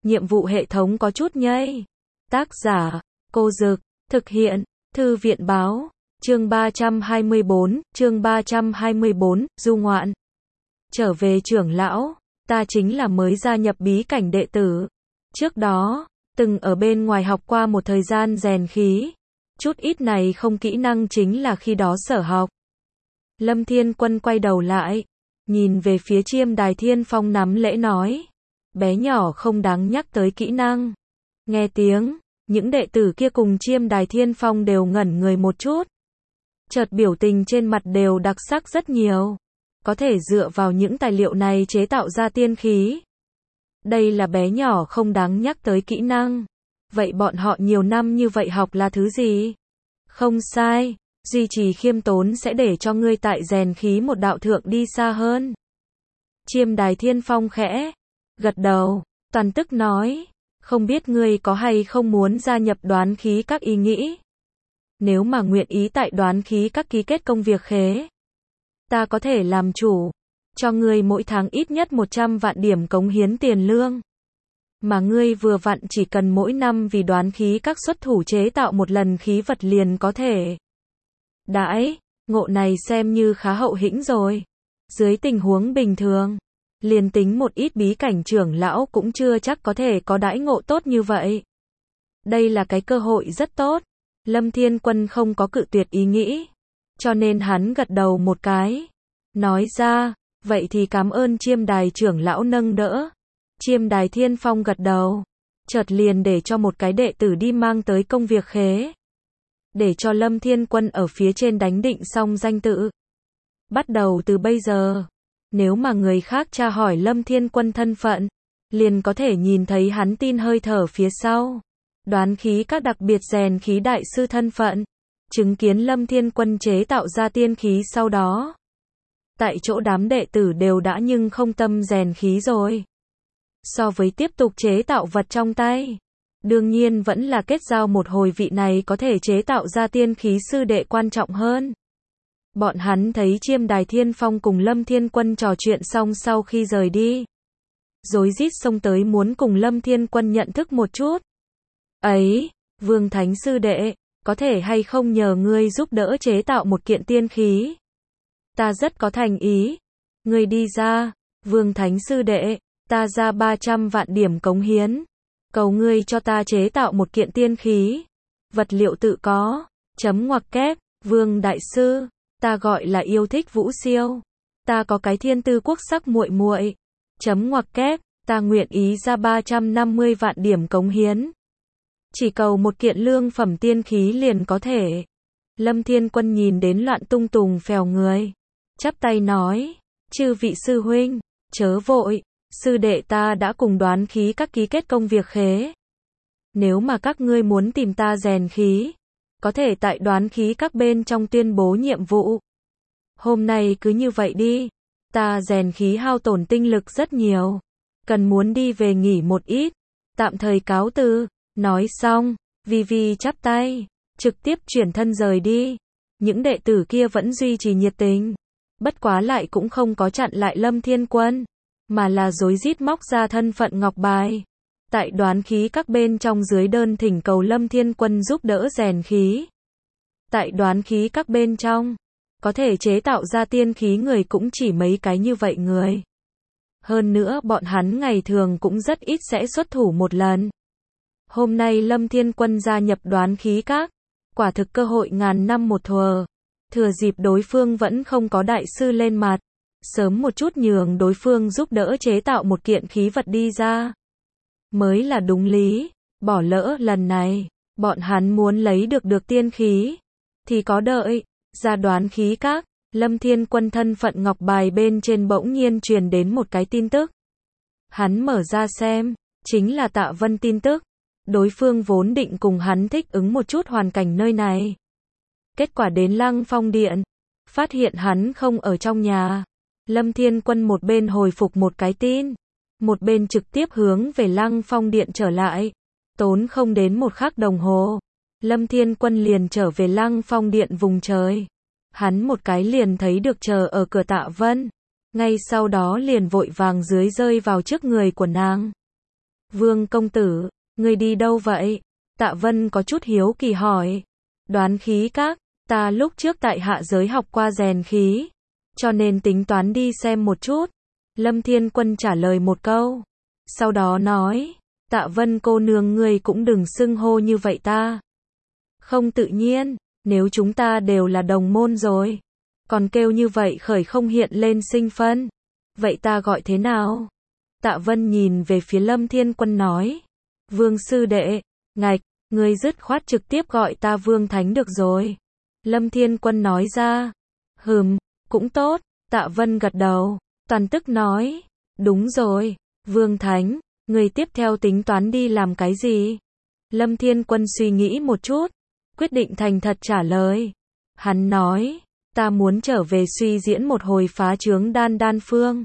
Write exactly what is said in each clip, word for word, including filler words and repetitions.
nhiệm vụ hệ thống có chút nhây. Tác giả, Cô Dực, thực hiện, Thư viện báo, chương ba trăm hai mươi bốn, chương ba trăm hai mươi bốn, du ngoạn. Trở về trưởng lão, ta chính là mới gia nhập bí cảnh đệ tử. Trước đó, từng ở bên ngoài học qua một thời gian rèn khí. Chút ít này không kỹ năng chính là khi đó sở học. Lâm Thiên Quân quay đầu lại, nhìn về phía Chiêm Đài Thiên Phong nắm lễ nói. Bé nhỏ không đáng nhắc tới kỹ năng. Nghe tiếng, những đệ tử kia cùng Chiêm Đài Thiên Phong đều ngẩn người một chút. Chợt biểu tình trên mặt đều đặc sắc rất nhiều. Có thể dựa vào những tài liệu này chế tạo ra tiên khí. Đây là bé nhỏ không đáng nhắc tới kỹ năng. Vậy bọn họ nhiều năm như vậy học là thứ gì? Không sai, duy trì khiêm tốn sẽ để cho ngươi tại rèn khí một đạo thượng đi xa hơn. Chiêm Đài Thiên Phong khẽ gật đầu, toàn tức nói, không biết ngươi có hay không muốn gia nhập đoán khí các ý nghĩ. Nếu mà nguyện ý tại đoán khí các ký kết công việc khế, ta có thể làm chủ, cho ngươi mỗi tháng ít nhất một trăm vạn điểm cống hiến tiền lương. Mà ngươi vừa vặn chỉ cần mỗi năm vì đoán khí các xuất thủ chế tạo một lần khí vật liền có thể. Đãi, ngộ này xem như khá hậu hĩnh rồi. Dưới tình huống bình thường, liền tính một ít bí cảnh trưởng lão cũng chưa chắc có thể có đãi ngộ tốt như vậy. Đây là cái cơ hội rất tốt. Lâm Thiên Quân không có cự tuyệt ý nghĩ, cho nên hắn gật đầu một cái, nói ra, vậy thì cảm ơn Chiêm Đài trưởng lão nâng đỡ. Chiêm Đài Thiên Phong gật đầu, chợt liền để cho một cái đệ tử đi mang tới công việc khế, để cho Lâm Thiên Quân ở phía trên đánh định xong danh tự. Bắt đầu từ bây giờ, nếu mà người khác tra hỏi Lâm Thiên Quân thân phận, liền có thể nhìn thấy hắn tin hơi thở phía sau. Đoán khí các đặc biệt rèn khí đại sư thân phận, chứng kiến Lâm Thiên Quân chế tạo ra tiên khí sau đó. Tại chỗ đám đệ tử đều đã nhưng không tâm rèn khí rồi. So với tiếp tục chế tạo vật trong tay, đương nhiên vẫn là kết giao một hồi vị này có thể chế tạo ra tiên khí sư đệ quan trọng hơn. Bọn hắn thấy Chiêm Đài Thiên Phong cùng Lâm Thiên Quân trò chuyện xong sau khi rời đi, rối rít xông tới muốn cùng Lâm Thiên Quân nhận thức một chút. Ấy, Vương Thánh sư đệ, có thể hay không nhờ ngươi giúp đỡ chế tạo một kiện tiên khí? Ta rất có thành ý. Ngươi đi ra, Vương Thánh sư đệ, ta ra ba trăm vạn điểm cống hiến. Cầu ngươi cho ta chế tạo một kiện tiên khí. Vật liệu tự có. Chấm ngoặc kép, Vương Đại Sư, ta gọi là yêu thích Vũ Siêu. Ta có cái thiên tư quốc sắc muội muội. Chấm ngoặc kép, ta nguyện ý ra ba trăm năm mươi vạn điểm cống hiến. Chỉ cầu một kiện lương phẩm tiên khí liền có thể. Lâm Thiên Quân nhìn đến loạn tung tùng phèo người, chắp tay nói, chư vị sư huynh, chớ vội, sư đệ ta đã cùng đoán khí các ký kết công việc khế. Nếu mà các ngươi muốn tìm ta rèn khí, có thể tại đoán khí các bên trong tuyên bố nhiệm vụ. Hôm nay cứ như vậy đi, ta rèn khí hao tổn tinh lực rất nhiều, cần muốn đi về nghỉ một ít, tạm thời cáo từ. Nói xong, Vi Vi chắp tay, trực tiếp chuyển thân rời đi. Những đệ tử kia vẫn duy trì nhiệt tình, bất quá lại cũng không có chặn lại Lâm Thiên Quân, mà là rối rít móc ra thân phận ngọc bài. Tại đoán khí các bên trong dưới đơn thỉnh cầu Lâm Thiên Quân giúp đỡ rèn khí. Tại đoán khí các bên trong, có thể chế tạo ra tiên khí người cũng chỉ mấy cái như vậy người. Hơn nữa bọn hắn ngày thường cũng rất ít sẽ xuất thủ một lần. Hôm nay Lâm Thiên Quân gia nhập đoán khí các, quả thực cơ hội ngàn năm một thuở. Thừa dịp đối phương vẫn không có đại sư lên mặt, sớm một chút nhường đối phương giúp đỡ chế tạo một kiện khí vật đi ra. Mới là đúng lý, bỏ lỡ lần này, bọn hắn muốn lấy được được tiên khí, thì có đợi. Ra đoán khí các, Lâm Thiên Quân thân phận ngọc bài bên trên bỗng nhiên truyền đến một cái tin tức. Hắn mở ra xem, chính là Tạ Vân tin tức. Đối phương vốn định cùng hắn thích ứng một chút hoàn cảnh nơi này. Kết quả đến Lăng Phong Điện, phát hiện hắn không ở trong nhà. Lâm Thiên Quân một bên hồi phục một cái tin, một bên trực tiếp hướng về Lăng Phong Điện trở lại. Tốn không đến một khắc đồng hồ, Lâm Thiên Quân liền trở về Lăng Phong Điện vùng trời. Hắn một cái liền thấy được chờ ở cửa Tạ Vân, ngay sau đó liền vội vàng dưới rơi vào trước người của nàng. Vương công tử, ngươi đi đâu vậy? Tạ Vân có chút hiếu kỳ hỏi. Đoán khí các, ta lúc trước tại hạ giới học qua rèn khí, cho nên tính toán đi xem một chút. Lâm Thiên Quân trả lời một câu. Sau đó nói, Tạ Vân cô nương ngươi cũng đừng xưng hô như vậy ta. Không tự nhiên, nếu chúng ta đều là đồng môn rồi. Còn kêu như vậy khởi không hiện lên sinh phân. Vậy ta gọi thế nào? Tạ Vân nhìn về phía Lâm Thiên Quân nói. Vương sư đệ, ngạch, ngươi dứt khoát trực tiếp gọi ta Vương Thánh được rồi. Lâm Thiên Quân nói ra. Hừm, cũng tốt. Tạ Vân gật đầu, toàn tức nói. Đúng rồi, Vương Thánh, ngươi tiếp theo tính toán đi làm cái gì? Lâm Thiên Quân suy nghĩ một chút, quyết định thành thật trả lời. Hắn nói, ta muốn trở về suy diễn một hồi phá trướng đan đan phương.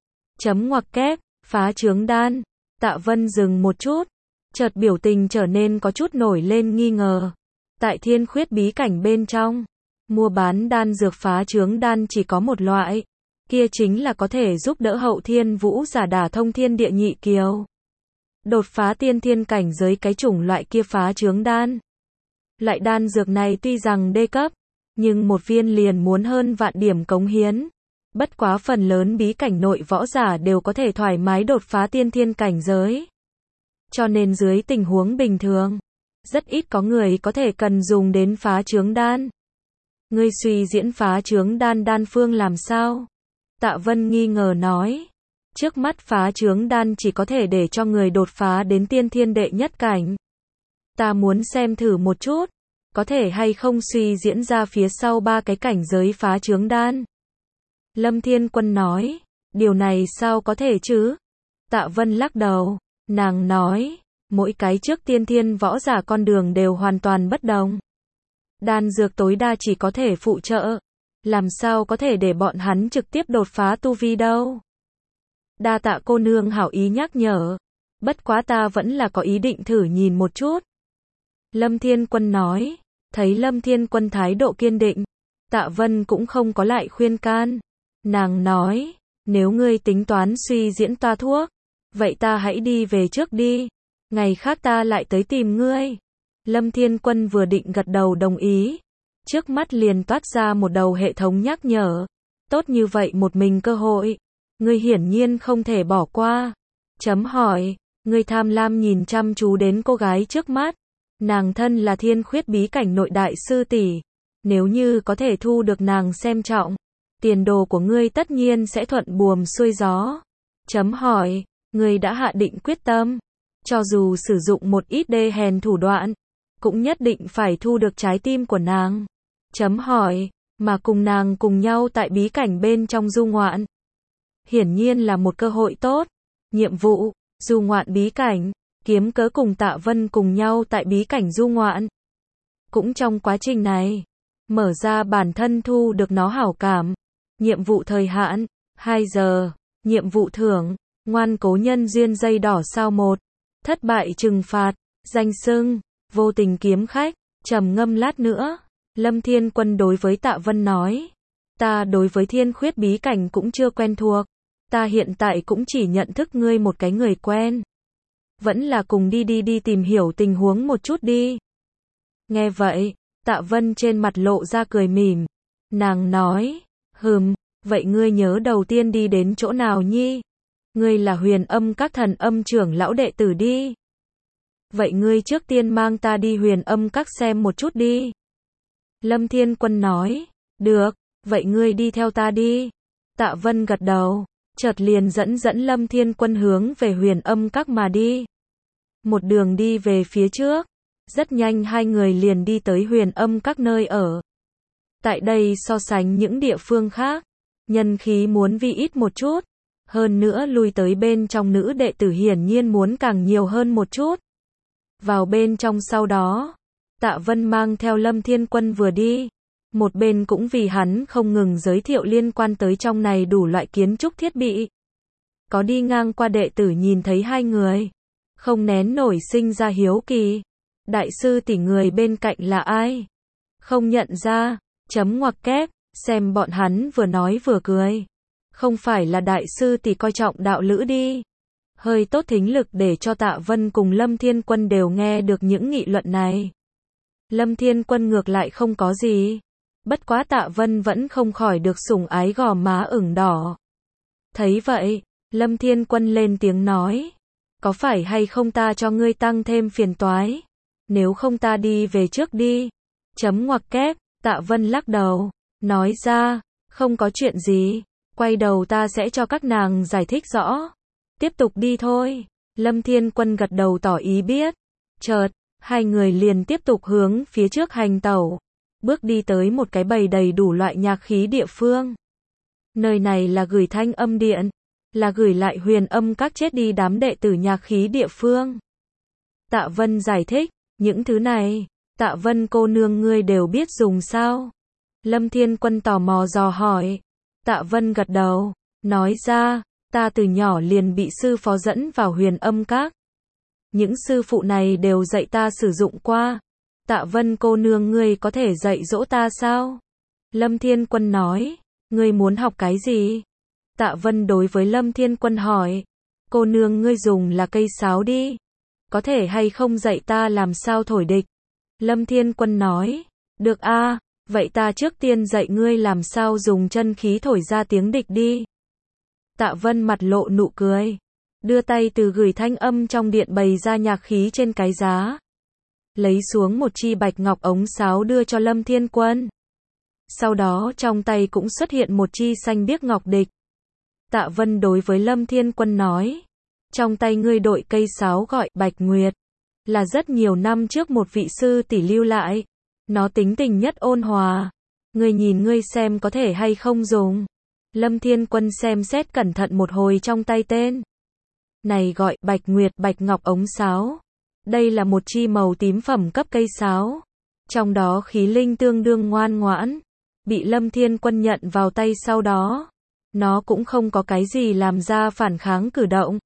Chấm ngoặc kép, phá trướng đan. Tạ Vân dừng một chút, chợt biểu tình trở nên có chút nổi lên nghi ngờ. Tại Thiên Khuyết bí cảnh bên trong, mua bán đan dược phá trướng đan chỉ có một loại, kia chính là có thể giúp đỡ hậu thiên vũ giả đả thông thiên địa nhị kiều, đột phá tiên thiên cảnh giới cái chủng loại kia phá trướng đan. Loại đan dược này tuy rằng đê cấp, nhưng một viên liền muốn hơn vạn điểm cống hiến. Bất quá phần lớn bí cảnh nội võ giả đều có thể thoải mái đột phá tiên thiên cảnh giới. Cho nên dưới tình huống bình thường, rất ít có người có thể cần dùng đến phá trướng đan. Ngươi suy diễn phá trướng đan đan phương làm sao? Tạ Vân nghi ngờ nói. Trước mắt phá trướng đan chỉ có thể để cho người đột phá đến tiên thiên đệ nhất cảnh. Ta muốn xem thử một chút, có thể hay không suy diễn ra phía sau ba cái cảnh giới phá trướng đan. Lâm Thiên Quân nói, điều này sao có thể chứ? Tạ Vân lắc đầu, nàng nói, mỗi cái trước tiên thiên võ giả con đường đều hoàn toàn bất đồng. Đan dược tối đa chỉ có thể phụ trợ, làm sao có thể để bọn hắn trực tiếp đột phá tu vi đâu. Đa tạ cô nương hảo ý nhắc nhở, bất quá ta vẫn là có ý định thử nhìn một chút. Lâm Thiên Quân nói, thấy Lâm Thiên Quân thái độ kiên định, Tạ Vân cũng không có lại khuyên can. Nàng nói, nếu ngươi tính toán suy diễn toa thuốc, vậy ta hãy đi về trước đi, ngày khác ta lại tới tìm ngươi. Lâm Thiên Quân vừa định gật đầu đồng ý, trước mắt liền toát ra một đầu hệ thống nhắc nhở. Tốt như vậy một mình cơ hội, ngươi hiển nhiên không thể bỏ qua. Chấm hỏi, ngươi tham lam nhìn chăm chú đến cô gái trước mắt. Nàng thân là Thiên Khuyết bí cảnh nội đại sư tỷ, nếu như có thể thu được nàng xem trọng, tiền đồ của ngươi tất nhiên sẽ thuận buồm xuôi gió. Chấm hỏi, ngươi đã hạ định quyết tâm, cho dù sử dụng một ít đê hèn thủ đoạn, cũng nhất định phải thu được trái tim của nàng. Chấm hỏi, mà cùng nàng cùng nhau tại bí cảnh bên trong du ngoạn. Hiển nhiên là một cơ hội tốt. Nhiệm vụ, du ngoạn bí cảnh, kiếm cớ cùng Tạ Vân cùng nhau tại bí cảnh du ngoạn. Cũng trong quá trình này, mở ra bản thân thu được nó hảo cảm. Nhiệm vụ thời hạn, hai giờ. Nhiệm vụ thưởng, ngoan cố nhân duyên dây đỏ sao một. Thất bại trừng phạt, danh xưng, vô tình kiếm khách. Trầm ngâm lát nữa, Lâm Thiên Quân đối với Tạ Vân nói. Ta đối với Thiên Khuyết bí cảnh cũng chưa quen thuộc. Ta hiện tại cũng chỉ nhận thức ngươi một cái người quen. Vẫn là cùng đi đi đi tìm hiểu tình huống một chút đi. Nghe vậy, Tạ Vân trên mặt lộ ra cười mỉm. Nàng nói, hừm, vậy ngươi nhớ đầu tiên đi đến chỗ nào nhi? Ngươi là Huyền Âm Các thần âm trưởng lão đệ tử đi. Vậy ngươi trước tiên mang ta đi Huyền Âm Các xem một chút đi. Lâm Thiên Quân nói, được, vậy ngươi đi theo ta đi. Tạ Vân gật đầu, chợt liền dẫn dẫn Lâm Thiên Quân hướng về Huyền Âm Các mà đi. Một đường đi về phía trước, rất nhanh hai người liền đi tới Huyền Âm Các nơi ở. Tại đây so sánh những địa phương khác, nhân khí muốn vi ít một chút, hơn nữa lui tới bên trong nữ đệ tử hiển nhiên muốn càng nhiều hơn một chút. Vào bên trong sau đó, Tạ Vân mang theo Lâm Thiên Quân vừa đi, một bên cũng vì hắn không ngừng giới thiệu liên quan tới trong này đủ loại kiến trúc thiết bị. Có đi ngang qua đệ tử nhìn thấy hai người, không nén nổi sinh ra hiếu kỳ. Đại sư tỷ người bên cạnh là ai? Không nhận ra, chấm ngoặc kép, xem bọn hắn vừa nói vừa cười. Không phải là đại sư tỷ coi trọng đạo lữ đi. hơi tốt thính lực để cho Tạ Vân cùng Lâm Thiên Quân đều nghe được những nghị luận này. Lâm Thiên Quân ngược lại không có gì. Bất quá Tạ Vân vẫn không khỏi được sủng ái gò má ửng đỏ. Thấy vậy, Lâm Thiên Quân lên tiếng nói. Có phải hay không ta cho ngươi tăng thêm phiền toái? Nếu không ta đi về trước đi. Chấm ngoặc kép, Tạ Vân lắc đầu. Nói ra, không có chuyện gì. Quay đầu ta sẽ cho các nàng giải thích rõ. Tiếp tục đi thôi. Lâm Thiên Quân gật đầu tỏ ý biết. Chợt, hai người liền tiếp tục hướng phía trước hành tẩu. Bước đi tới một cái bầy đầy đủ loại nhạc khí địa phương. Nơi này là gửi thanh âm điện. Là gửi lại huyền âm các chết đi đám đệ tử nhạc khí địa phương. Tạ Vân giải thích. Những thứ này, Tạ Vân cô nương ngươi đều biết dùng sao? Lâm Thiên Quân tò mò dò hỏi. Tạ Vân gật đầu. Nói ra, ta từ nhỏ liền bị sư phó dẫn vào huyền âm các. Những sư phụ này đều dạy ta sử dụng qua. Tạ Vân cô nương ngươi có thể dạy dỗ ta sao? Lâm Thiên Quân nói. Ngươi muốn học cái gì? Tạ Vân đối với Lâm Thiên Quân hỏi. Cô nương ngươi dùng là cây sáo đi. Có thể hay không dạy ta làm sao thổi địch? Lâm Thiên Quân nói. Được a, vậy ta trước tiên dạy ngươi làm sao dùng chân khí thổi ra tiếng địch đi. Tạ Vân mặt lộ nụ cười. Đưa tay từ gửi thanh âm trong điện bày ra nhạc khí trên cái giá. Lấy xuống một chi bạch ngọc ống sáo đưa cho Lâm Thiên Quân. Sau đó trong tay cũng xuất hiện một chi xanh biếc ngọc địch. Tạ Vân đối với Lâm Thiên Quân nói. Trong tay ngươi đội cây sáo gọi Bạch Nguyệt. Là rất nhiều năm trước một vị sư tỷ lưu lại. Nó tính tình nhất ôn hòa. Ngươi nhìn ngươi xem có thể hay không dùng. Lâm Thiên Quân xem xét cẩn thận một hồi trong tay tên. Này gọi Bạch Nguyệt Bạch Ngọc ống sáo. Đây là một chi màu tím phẩm cấp cây sáo. Trong đó khí linh tương đương ngoan ngoãn. Bị Lâm Thiên Quân nhận vào tay sau đó. Nó cũng không có cái gì làm ra phản kháng cử động.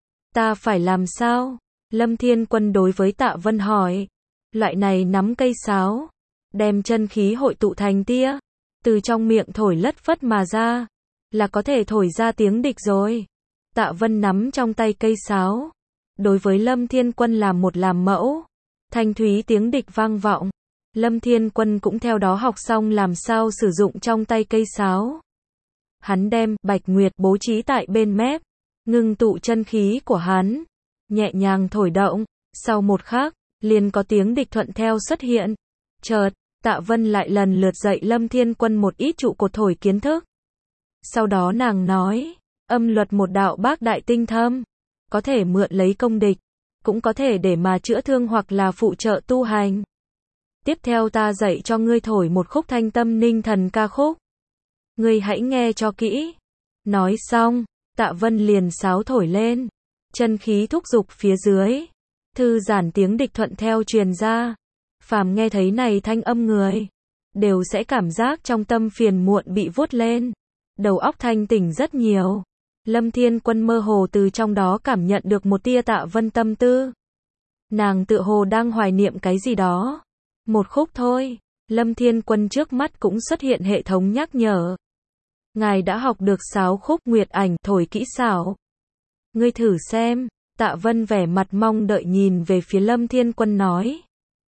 Ta phải làm sao? Lâm Thiên Quân đối với Tạ Vân hỏi. Loại này nắm cây sáo. Đem chân khí hội tụ thành tia. Từ trong miệng thổi lất phất mà ra. Là có thể thổi ra tiếng địch rồi. Tạ Vân nắm trong tay cây sáo. Đối với Lâm Thiên Quân làm một làm mẫu. Thanh thúy tiếng địch vang vọng. Lâm Thiên Quân cũng theo đó học xong làm sao sử dụng trong tay cây sáo. Hắn đem Bạch Nguyệt bố trí tại bên mép. Ngưng tụ chân khí của hắn. Nhẹ nhàng thổi động. Sau một khắc, liền có tiếng địch thuận theo xuất hiện. Chợt, Tạ Vân lại lần lượt dạy Lâm Thiên Quân một ít trụ cột thổi kiến thức. Sau đó nàng nói. Âm luật một đạo bác đại tinh thâm. Có thể mượn lấy công địch. Cũng có thể để mà chữa thương hoặc là phụ trợ tu hành. Tiếp theo ta dạy cho ngươi thổi một khúc thanh tâm ninh thần ca khúc. Ngươi hãy nghe cho kỹ. Nói xong, Tạ Vân liền sáo thổi lên. Chân khí thúc giục phía dưới. Thư giản tiếng địch thuận theo truyền ra. Phàm nghe thấy này thanh âm người. Đều sẽ cảm giác trong tâm phiền muộn bị vuốt lên. Đầu óc thanh tỉnh rất nhiều. Lâm Thiên Quân mơ hồ từ trong đó cảm nhận được một tia Tạ Vân tâm tư. Nàng tựa hồ đang hoài niệm cái gì đó. Một khúc thôi. Lâm Thiên Quân trước mắt cũng xuất hiện hệ thống nhắc nhở. Ngài đã học được sáo khúc Nguyệt Ảnh thổi kỹ xảo. Ngươi thử xem. Tạ Vân vẻ mặt mong đợi nhìn về phía Lâm Thiên Quân nói.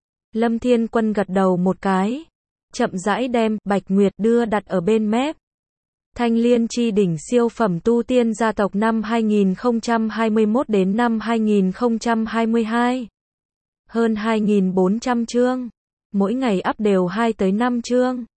Lâm Thiên Quân gật đầu một cái. Chậm rãi đem Bạch Nguyệt đưa đặt ở bên mép. Thanh Liên chi đỉnh siêu phẩm tu tiên gia tộc năm hai nghìn không trăm hai mươi mốt đến năm hai nghìn không trăm hai mươi hai. Hơn hai nghìn bốn trăm chương. Mỗi ngày up đều hai tới năm chương.